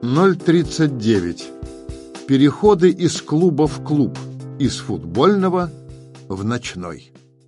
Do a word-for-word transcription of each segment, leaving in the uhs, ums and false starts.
ноль тридцать девять. Переходы из клуба в клуб, из футбольного в ночной.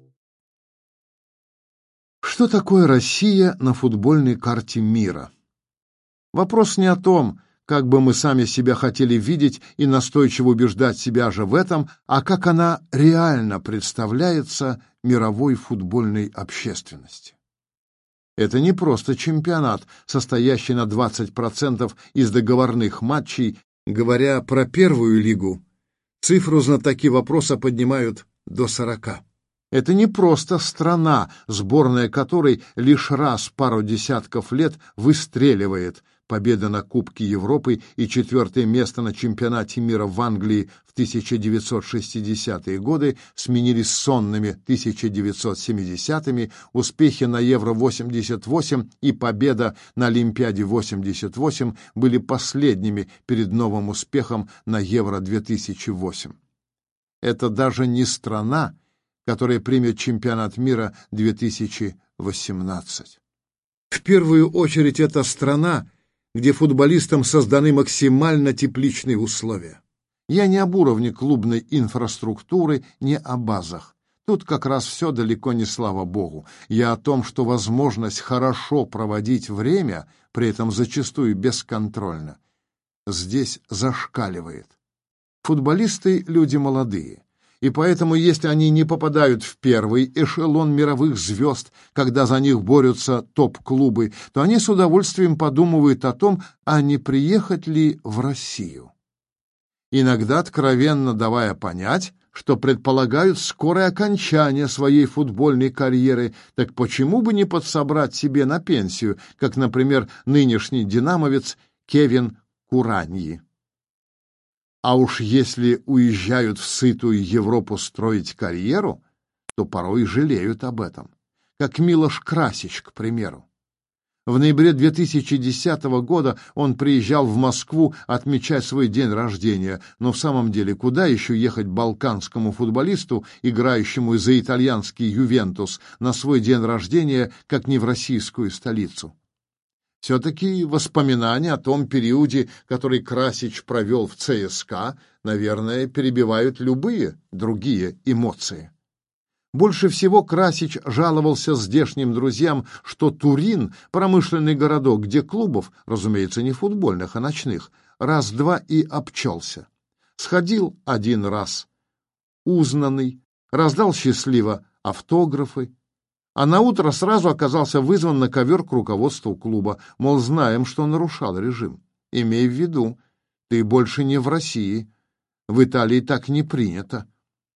Что такое Россия на футбольной карте мира? Вопрос не о том, как бы мы сами себя хотели видеть и настойчиво убеждать себя же в этом, а как она реально представляется мировой футбольной общественности. Это не просто чемпионат, состоящий на двадцать процентов из договорных матчей. Говоря про первую лигу, цифру знатоки вопроса поднимают до сорока. Это не просто страна, сборная которой лишь раз в пару десятков лет выстреливает. Победа на Кубке Европы и четвертое место на чемпионате мира в Англии в тысяча девятьсот шестидесятые годы сменились сонными тысяча девятьсот семидесятыми, успехи на Евро восемьдесят восемь и победа на Олимпиаде восемьдесят восемь были последними перед новым успехом на Евро две тысячи восемь. Это даже не страна, которая примет чемпионат мира две тысячи восемнадцать. В первую очередь это страна, где футболистам созданы максимально тепличные условия. Я не об уровне клубной инфраструктуры, не о базах. Тут как раз все далеко не слава богу. Я о том, что возможность хорошо проводить время, при этом зачастую бесконтрольно, здесь зашкаливает. Футболисты — люди молодые. И поэтому, если они не попадают в первый эшелон мировых звезд, когда за них борются топ-клубы, то они с удовольствием подумывают о том, а не приехать ли в Россию. Иногда откровенно давая понять, что предполагают скорое окончание своей футбольной карьеры, так почему бы не подсобрать себе на пенсию, как, например, нынешний динамовец Кевин Кураньи. А уж если уезжают в сытую Европу строить карьеру, то порой жалеют об этом. Как Милош Красич, к примеру. В ноябре две тысячи десятого года он приезжал в Москву отмечать свой день рождения, но в самом деле куда еще ехать балканскому футболисту, играющему за итальянский Ювентус, на свой день рождения, как не в российскую столицу? Все-таки воспоминания о том периоде, который Красич провел в ЦСКА, наверное, перебивают любые другие эмоции. Больше всего Красич жаловался здешним друзьям, что Турин — промышленный городок, где клубов, разумеется, не футбольных, а ночных, раз-два и обчелся. Сходил один раз, узнанный, раздал счастливо автографы, а наутро сразу оказался вызван на ковер к руководству клуба, мол, знаем, что нарушал режим. Имей в виду, ты больше не в России, в Италии так не принято.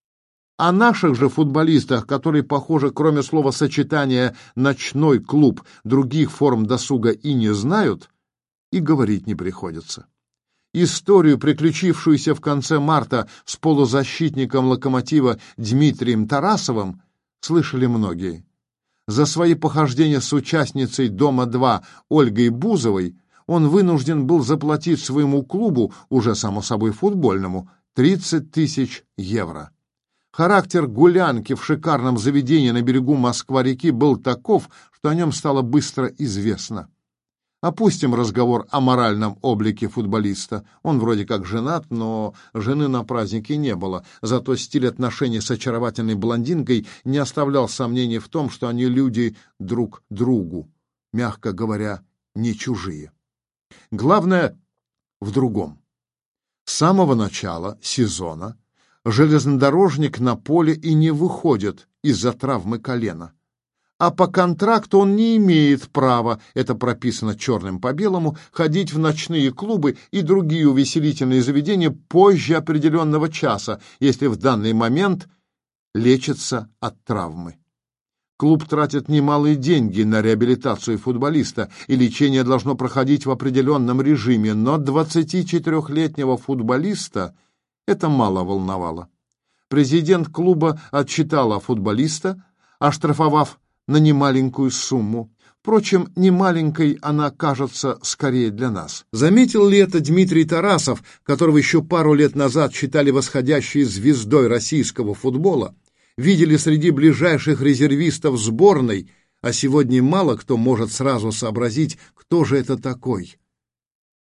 О наших же футболистах, которые, похоже, кроме словосочетания «ночной клуб», других форм досуга и не знают, и говорить не приходится. Историю, приключившуюся в конце марта с полузащитником «Локомотива» Дмитрием Тарасовым, слышали многие. За свои похождения с участницей «Дома-два» Ольгой Бузовой он вынужден был заплатить своему клубу, уже само собой футбольному, тридцать тысяч евро. Характер гулянки в шикарном заведении на берегу Москва-реки был таков, что о нем стало быстро известно. Опустим разговор о моральном облике футболиста. Он вроде как женат, но жены на празднике не было. Зато стиль отношений с очаровательной блондинкой не оставлял сомнений в том, что они люди друг другу, мягко говоря, не чужие. Главное в другом. С самого начала сезона железнодорожник на поле и не выходит из-за травмы колена. А по контракту он не имеет права, это прописано черным по белому, ходить в ночные клубы и другие увеселительные заведения позже определенного часа, если в данный момент лечится от травмы. Клуб тратит немалые деньги на реабилитацию футболиста, и лечение должно проходить в определенном режиме, но двадцатичетырехлетнего футболиста это мало волновало. Президент клуба отчитала футболиста, оштрафовав на немаленькую сумму. Впрочем, немаленькой она кажется скорее для нас. Заметил ли это Дмитрий Тарасов, которого еще пару лет назад считали восходящей звездой российского футбола, видели среди ближайших резервистов сборной, а сегодня мало кто может сразу сообразить, кто же это такой?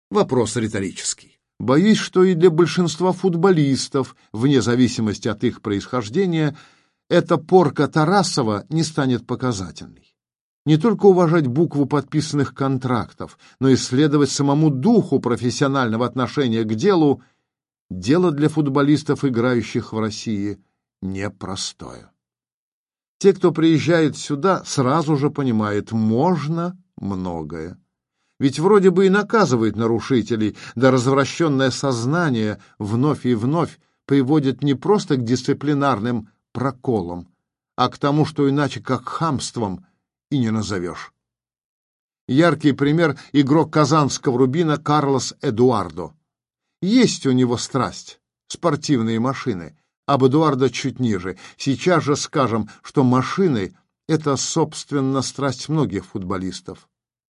Вопрос риторический. Боюсь, что и для большинства футболистов, вне зависимости от их происхождения, эта порка Тарасова не станет показательной. Не только уважать букву подписанных контрактов, но и следовать самому духу профессионального отношения к делу. Дело для футболистов, играющих в России, непростое. Те, кто приезжает сюда, сразу же понимают, можно многое. Ведь вроде бы и наказывает нарушителей, да развращенное сознание вновь и вновь приводит не просто к дисциплинарным проколам, а к тому, что иначе как хамством и не назовешь. Яркий пример — игрок казанского «Рубина» Карлос Эдуардо. Есть у него страсть — спортивные машины, об Эдуардо чуть ниже. Сейчас же скажем, что машины — это, собственно, страсть многих футболистов.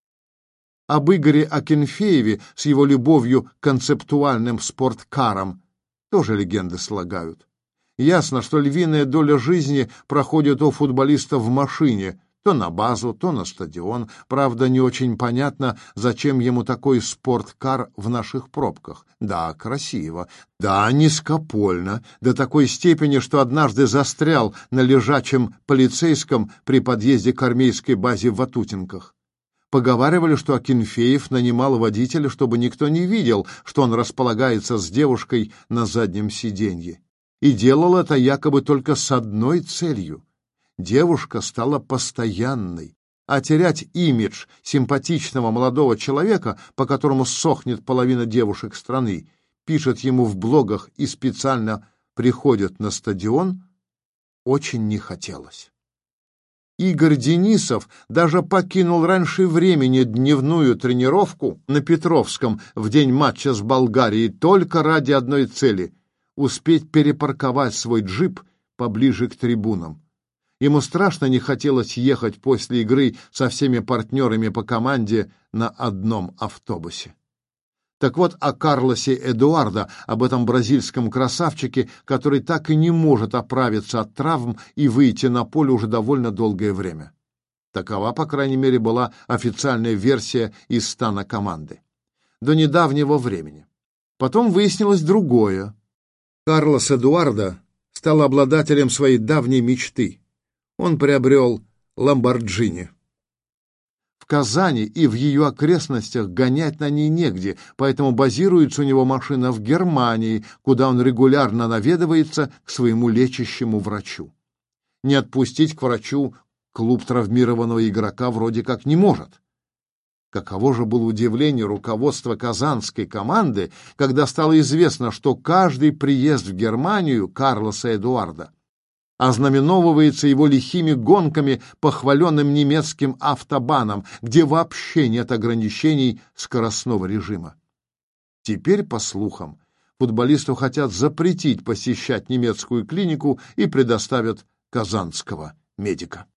Об Игоре Акинфееве с его любовью к концептуальным спорткарам тоже легенды слагают. Ясно, что львиная доля жизни проходит у футболиста в машине, то на базу, то на стадион. Правда, не очень понятно, зачем ему такой спорткар в наших пробках. Да, красиво, да, низкопольно, до такой степени, что однажды застрял на лежачем полицейском при подъезде к армейской базе в Ватутинках. Поговаривали, что Акинфеев нанимал водителя, чтобы никто не видел, что он располагается с девушкой на заднем сиденье. И делал это якобы только с одной целью. Девушка стала постоянной, а терять имидж симпатичного молодого человека, по которому сохнет половина девушек страны, пишет ему в блогах и специально приходит на стадион, очень не хотелось. Игорь Денисов даже покинул раньше времени дневную тренировку на Петровском в день матча с Болгарией только ради одной цели — успеть перепарковать свой джип поближе к трибунам. Ему страшно не хотелось ехать после игры со всеми партнерами по команде на одном автобусе. Так вот, о Карлосе Эдуардо, об этом бразильском красавчике, который так и не может оправиться от травм и выйти на поле уже довольно долгое время. Такова, по крайней мере, была официальная версия из стана команды. До недавнего времени. Потом выяснилось другое. Карлос Эдуардо стал обладателем своей давней мечты. Он приобрел Ламборджини. В Казани и в ее окрестностях гонять на ней негде, поэтому базируется у него машина в Германии, куда он регулярно наведывается к своему лечащему врачу. Не отпустить к врачу клуб травмированного игрока вроде как не может. Каково же было удивление руководства казанской команды, когда стало известно, что каждый приезд в Германию Карлоса Эдуардо ознаменовывается его лихими гонками по хваленным немецким автобанам, где вообще нет ограничений скоростного режима. Теперь, по слухам, футболисту хотят запретить посещать немецкую клинику и предоставят казанского медика.